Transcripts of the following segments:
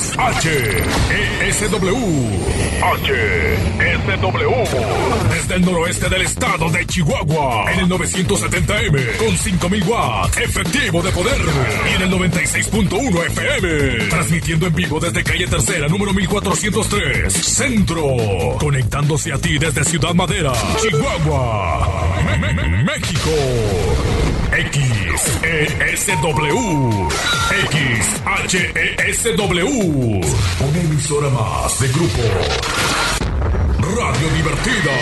XHESW. HSW. Desde el noroeste del estado de Chihuahua. En el 970M. Con 5000 watts. Efectivo de poder. Y en el 96.1 FM. Transmitiendo en vivo desde calle Tercera, número 1403. Centro. Conectándose a ti desde Ciudad Madera, Chihuahua. México. XESW. XHESW. Una emisora más de grupo Radio Divertida.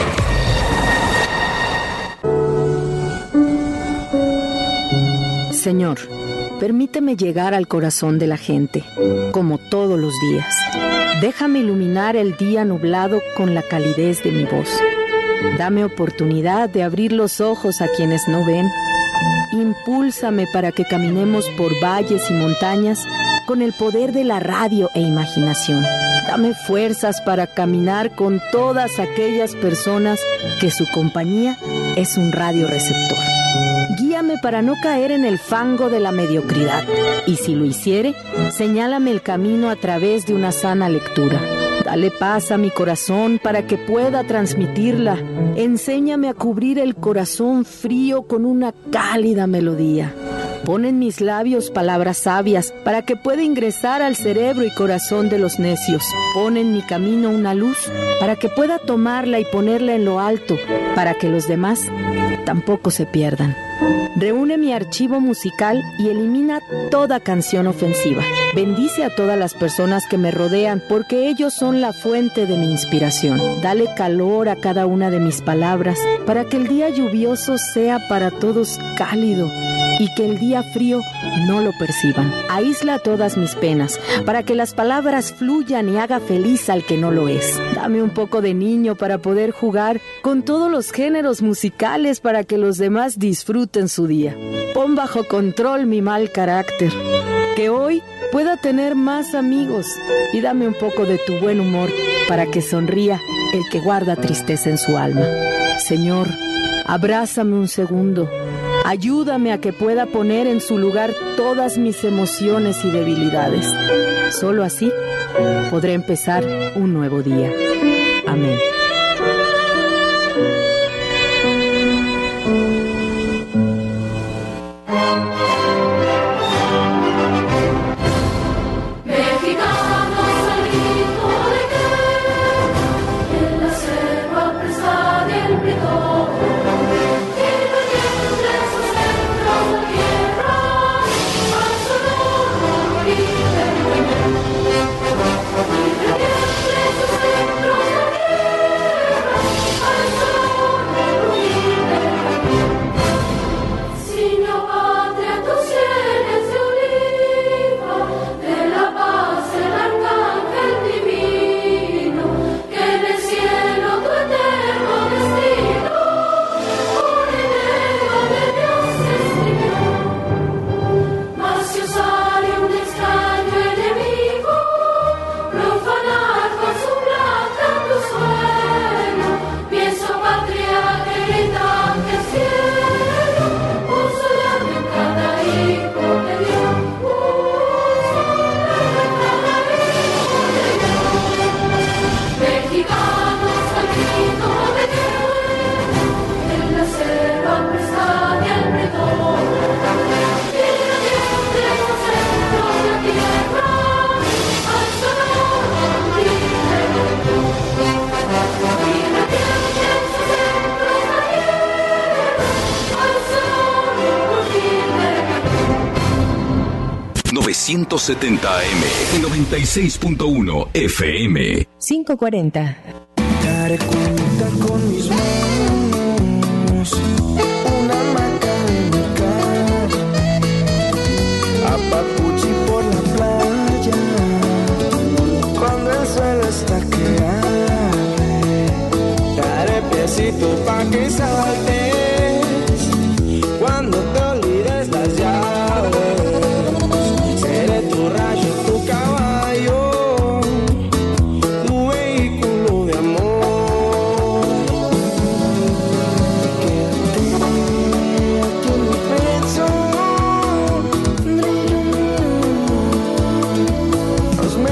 Señor, permíteme llegar al corazón de la gente, como todos los días. Déjame iluminar el día nublado con la calidez de mi voz. Dame oportunidad de abrir los ojos a quienes no ven. Impúlsame para que caminemos por valles y montañas con el poder de la radio e imaginación. Dame fuerzas para caminar con todas aquellas personas que su compañía es un radioreceptor. Guíame para no caer en el fango de la mediocridad. Y si lo hiciere, señálame el camino a través de una sana lectura. Dale paz a mi corazón para que pueda transmitirla. Enséñame a cubrir el corazón frío con una cálida melodía. Pon en mis labios palabras sabias para que pueda ingresar al cerebro y corazón de los necios. Pon en mi camino una luz para que pueda tomarla y ponerla en lo alto, para que los demás tampoco se pierdan. Reúne mi archivo musical y elimina toda canción ofensiva. Bendice a todas las personas que me rodean, porque ellos son la fuente de mi inspiración. Dale calor a cada una de mis palabras, para que el día lluvioso sea para todos cálido y que el día frío no lo perciban. Aísla todas mis penas, para que las palabras fluyan y haga feliz al que no lo es. Dame un poco de niño para poder jugar con todos los géneros musicales para que los demás disfruten su día. Pon bajo control mi mal carácter, que hoy pueda tener más amigos, y dame un poco de tu buen humor para que sonría el que guarda tristeza en su alma. Señor, abrázame un segundo. Ayúdame a que pueda poner en su lugar todas mis emociones y debilidades. Solo así podré empezar un nuevo día. Amén. AM y 96.1 FM. 540. Daré cuenta con mis manos una hamaca en mi cama, a papuchi por la playa, cuando el suelo está que arde. Daré piecito pa' que saltes cuando te olvides las llaves. Seré tu rayo, tu caballo, tu vehículo de amor. Quédate aquí en mi pecho, hazme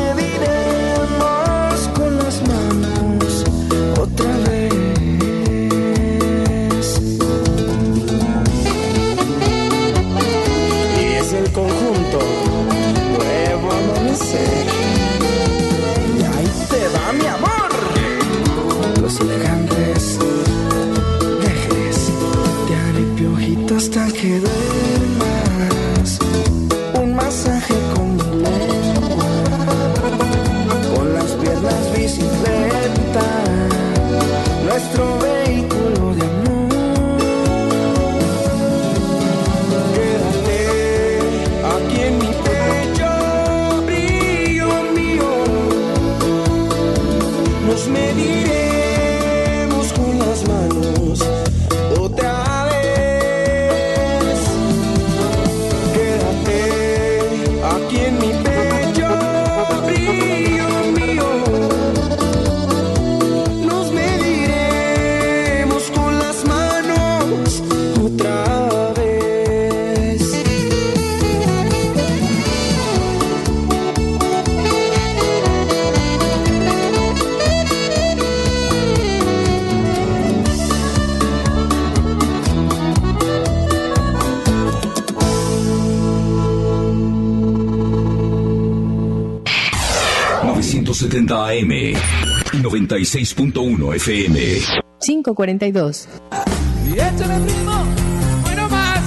970 AM y 96.1 FM. 5:42. Y échale, primo. Bueno más.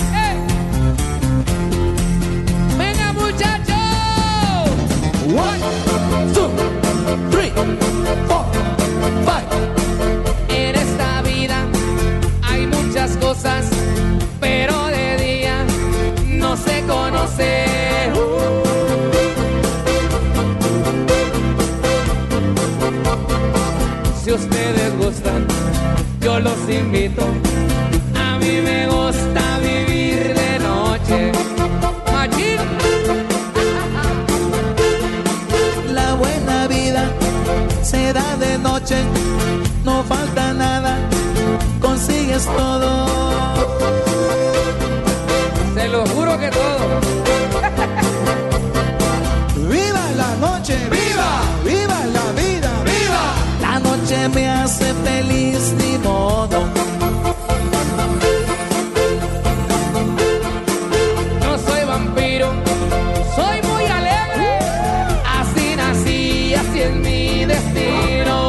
Venga, muchachos. 1, 2, 3, 4, 5. En esta vida hay muchas cosas, pero de día no se conoce. Si ustedes gustan, yo los invito. A mí me gusta vivir de noche. Machín. La buena vida se da de noche, no falta nada, consigues todo. Se lo juro que todo. ¡Viva la noche! ¡Viva! ¡Viva la vida! ¡Viva! La noche me hace feliz, ni modo. No soy vampiro, soy muy alegre. Así nací, así es mi destino.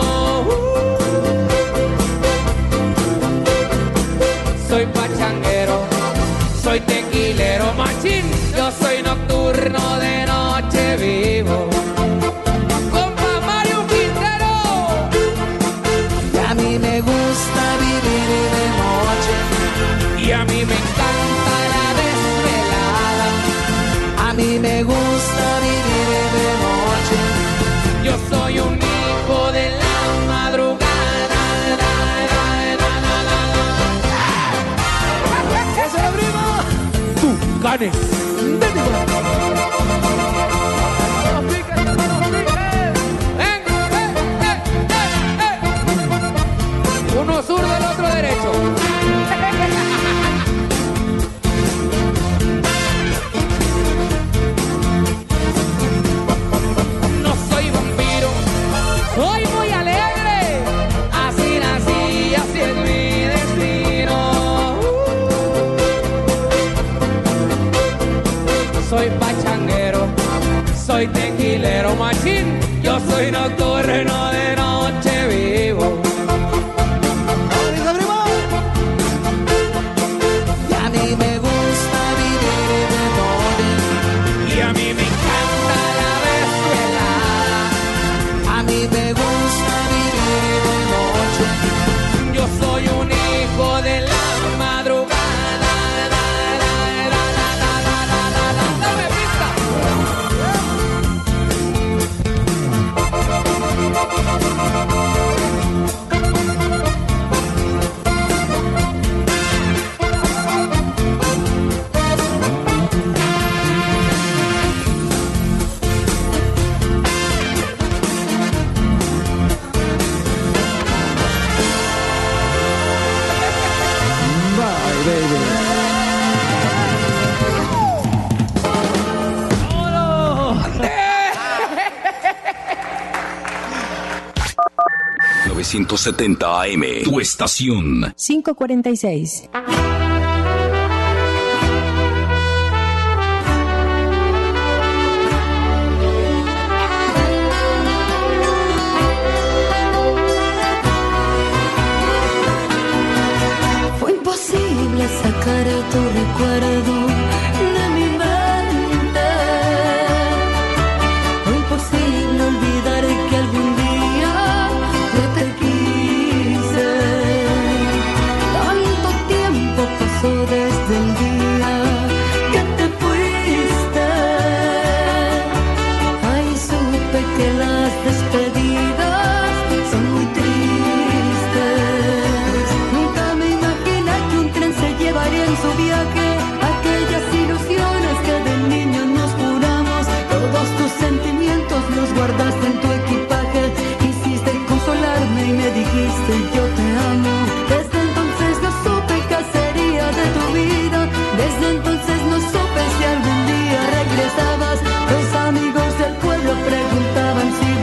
Soy pachanguero, soy tequilero, machín. Yo soy nocturno, de noche vivo. Compa Mario Quintero. Y a mí me gusta vivir de noche, Y a mí me encanta la desvelada. a mí me gusta vivir de noche. Yo soy un hijo de la madrugada. ¡Eso es, primo! Tucanes. Uno zurdo, el otro derecho. No soy vampiro, soy muy alegre. Así nací, así es mi destino. Soy pachanguero, soy tequilero, machín. Yo soy nocturno, de noche vivo. ¡Eso, primo! Y a mí me gusta vivir de noche, Y a mí me encanta la desvelada. a mí me gusta vivir de noche. Yo soy un hijo de la madrugada. Dame pista. Bye, baby. 970 AM, tu estación. 5:46. Fue imposible sacar tu recuerdo de mi mente. Fue imposible olvidar que algún día yo te quise. Tanto tiempo pasó desde el día que te fuiste. Ay, supe que las despedidas son muy tristes. Nunca me imaginé que un tren se llevaría en su viaje aquellas ilusiones que de niños nos juramos. Todos tus sentimientos los guardaste en tu equipaje. Quisiste consolarme y me dijiste yo te amo. Desde entonces no supe qué sería de tu vida. Desde entonces no supe si algún día regresabas. Los amigos del pueblo preguntaban si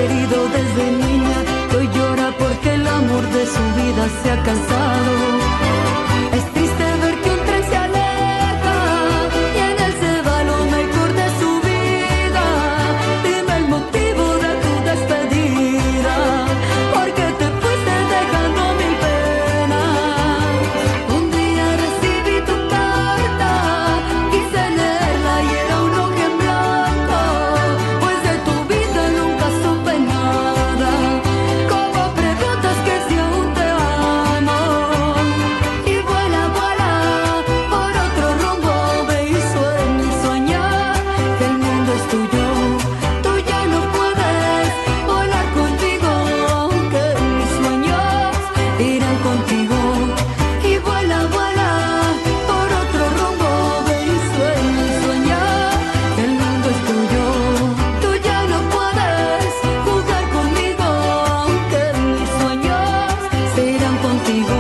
querido desde niña, que hoy llora porque el amor de su vida se ha cansado. Es triste ver que un tren se aleja y en él se va lo mejor de su vida. Dime el motivo de tu despedida, porque te fuiste dejando mil penas. Un día recibí tu carta, quise leerla y era un ojo en blanco, pues de tu vida nunca supe nada. Como preguntas que si aún te amo. Y vuela, vuela por otro rumbo, ve y soñar que el mundo es tuyo. Tú ya no puedes volar contigo, aunque mis sueños irán contigo. Y vuela, vuela por otro rumbo, ve y soñar que el mundo es tuyo. Tú ya no puedes jugar conmigo, aunque mis sueños se irán contigo.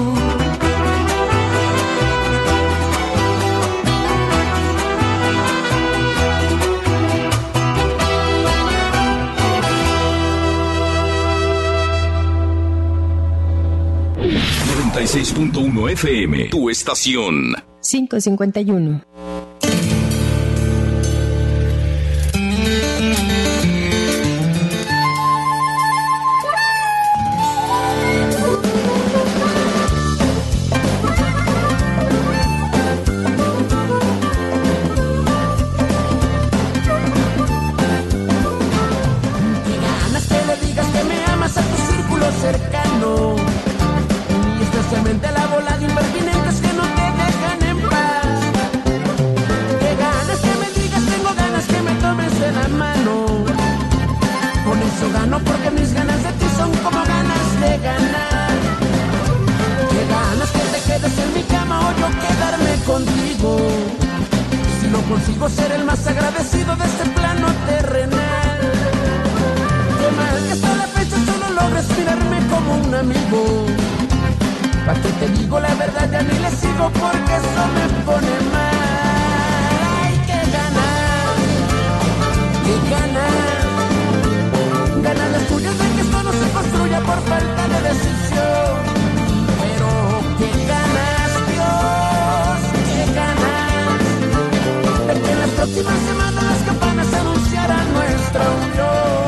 96.1 FM, tu estación. 5:51. Qué ganas que le digas que me amas a tu círculo cercano, y especialmente la bola de impertinentes que no te dejan en paz. Qué ganas que me digas, tengo ganas que me tomes de la mano. Con eso gano porque mis ganas de ti son como ganas de ganar. Qué ganas que te quedes en mi cama o yo quedarme contigo. Si no consigo ser el más agradecido de este plano terrenal. Qué mal que hasta la fecha solo logro respirarme como un amigo. ¿Pa' qué te digo la verdad? Ya ni le sigo porque eso me pone mal. Ay, qué ganas, qué ganas. Ganas las tuyas de que esto no se construya por falta de decisión. Pero qué ganas, Dios, qué ganas de que en las próximas semanas las campanas anunciarán nuestra unión.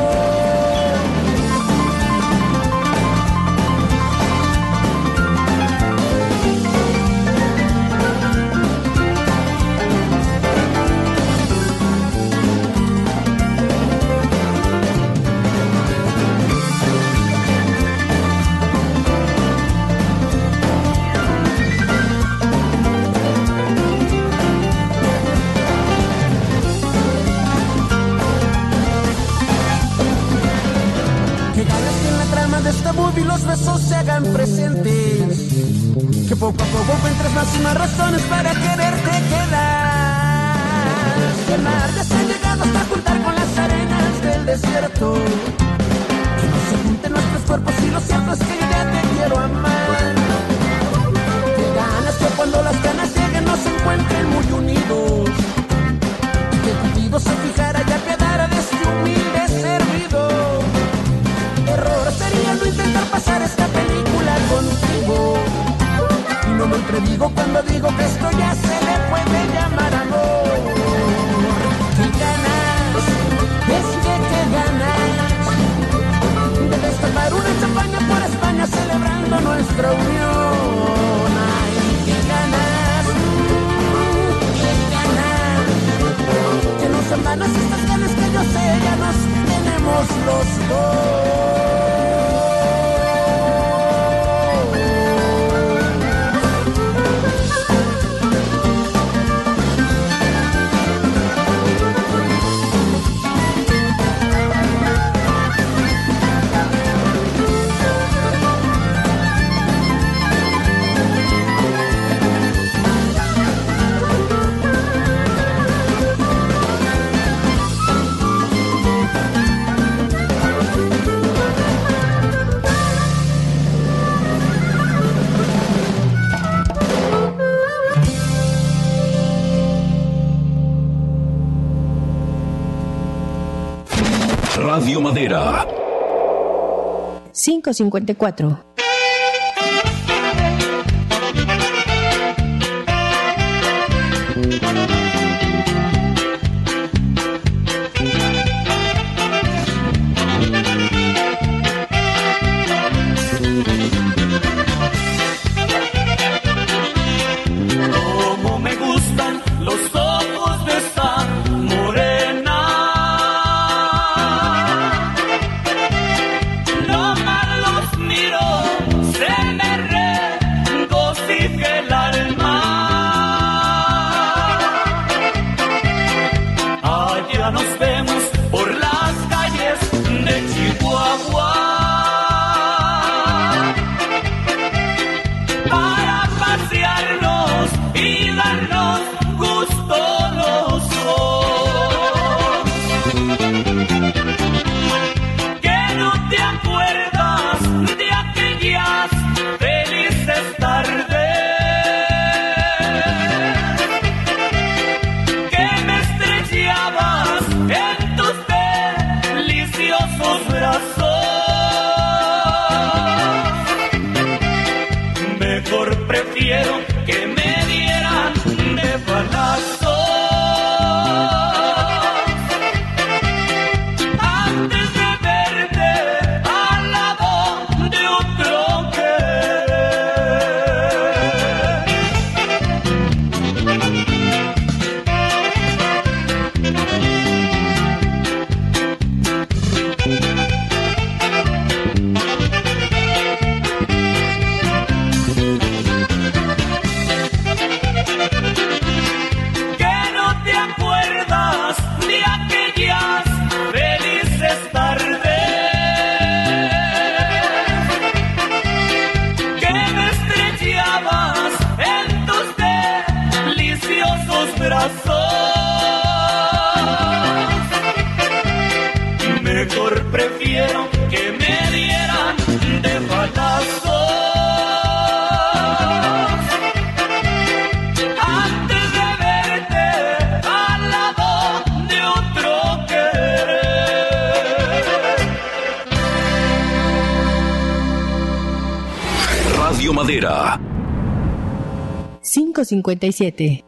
De esta movie los besos se hagan presentes, que poco a poco encuentres más y más razones para quererte quedar. Si el mar ya se ha llegado hasta juntar con las arenas del desierto, que no se junten nuestros cuerpos y lo cierto es que yo ya te quiero amar. Qué ganas que cuando las ganas lleguen nos encuentren muy unidos, y que Cupido se fijara y apiadara de este humilde servidor. Error sería no intentar pasar esta película contigo, y no me entredigo cuando digo que esto ya se le puede llamar amor. Qué ganas, es que qué ganas de destapar una champaña por España celebrando nuestra unión. Ay, qué ganas, que no son vanas estas ganas que yo sé ya nos tenemos los dos. Radio Madera. 5:54. Como me gustan los ojos de esa morena, no más los miro, se me regocija el alma. Allá nos vemos por las calles de Chihuahua, para pasearnos y darnos gusto los dos. Que no te acuerdas de aquellas felices tardes que me estrellabas en tus deliciosos brazos. Mejor prefiero que me dieran de balazos antes de verte al lado de otro que no te acuerdas de aquellas felices tardes que me estrellabas en tus deliciosos brazos. Mejor prefiero que me dieran de balazos antes de verte al lado de otro querer. Radio Madera. 5:57.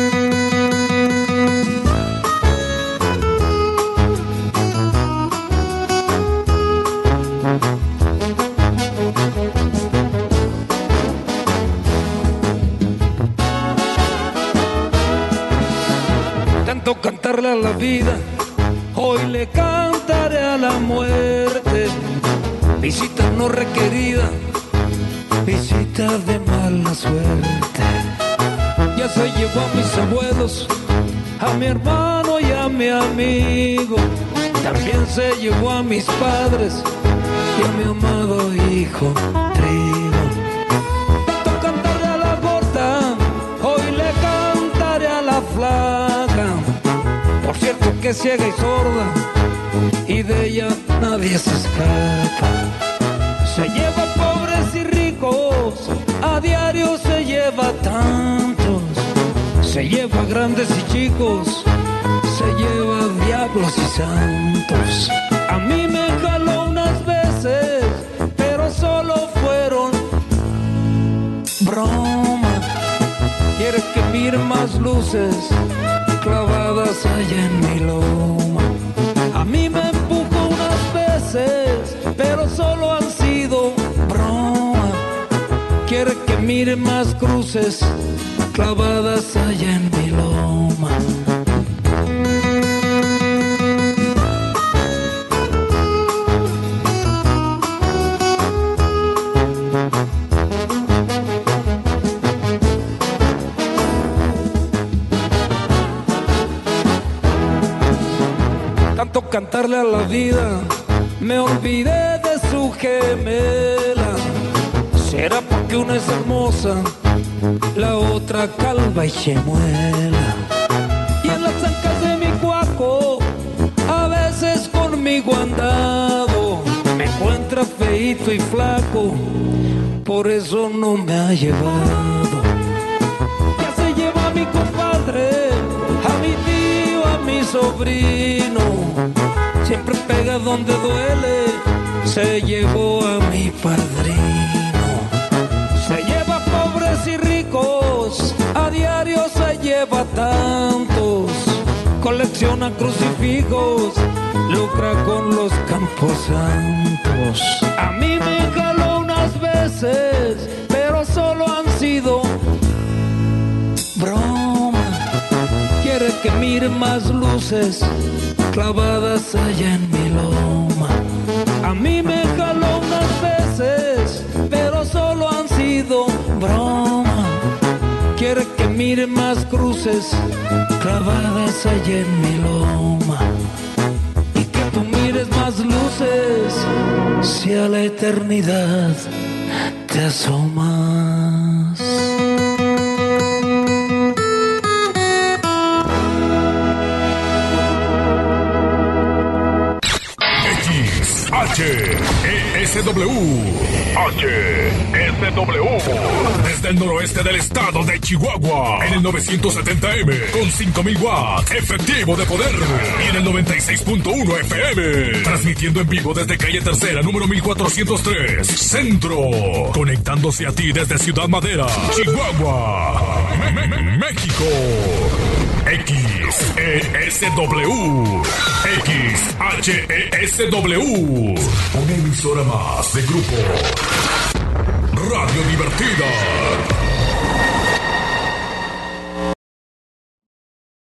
Tanto cantarle a la vida, hoy le cantaré a la muerte. Visita no requerida, visita de mala suerte. Ya se llevó a mis abuelos, a mi hermano y a mi amigo. También se llevó a mis padres y a mi amado hijo Trigo. Tanto cantarle a la gorda, hoy le cantaré a la flaca. Por cierto que es ciega y sorda, y de ella nadie se escapa. Se lleva pobres y ricos, a diario se lleva tantos. Se lleva grandes y chicos, se lleva diablos y santos. A mí me jaló unas veces, pero solo fueron broma. Quiere que mire más luces clavadas allá en mi loma. A mí me empujó unas veces, pero solo han sido broma. Quiere que mire más cruces clavadas allá en mi loma. Tanto cantarle a la vida, me olvidé de su gemela. Será porque una es hermosa, la otra calva y chemuela. Y en las zancas de mi cuaco, a veces conmigo andado, me encuentra feíto y flaco, por eso no me ha llevado. Ya se lleva a mi compadre, a mi tío, a mis sobrino, siempre pega donde duele, se llevó a mi padrino. Se lleva pobres y ricos, a diario se lleva tantos, colecciona crucifijos, lucra con los camposantos. A mí me jaló unas veces, pero solo han sido broma. Quiere que mire más luces clavadas allá en mi loma. A mí me jaló unas veces, pero solo han sido broma. Quiere que mire más cruces clavadas allá en mi loma. Y que tú mires más luces si a la eternidad te asomas. HESW desde el noroeste del estado de Chihuahua en el 970M con 5000 watts efectivo de poder y en el 96.1 FM transmitiendo en vivo desde calle Tercera número 1403 Centro, conectándose a ti desde Ciudad Madera, Chihuahua, México. XESW XHESW, una emisora más de grupo Radio Divertida.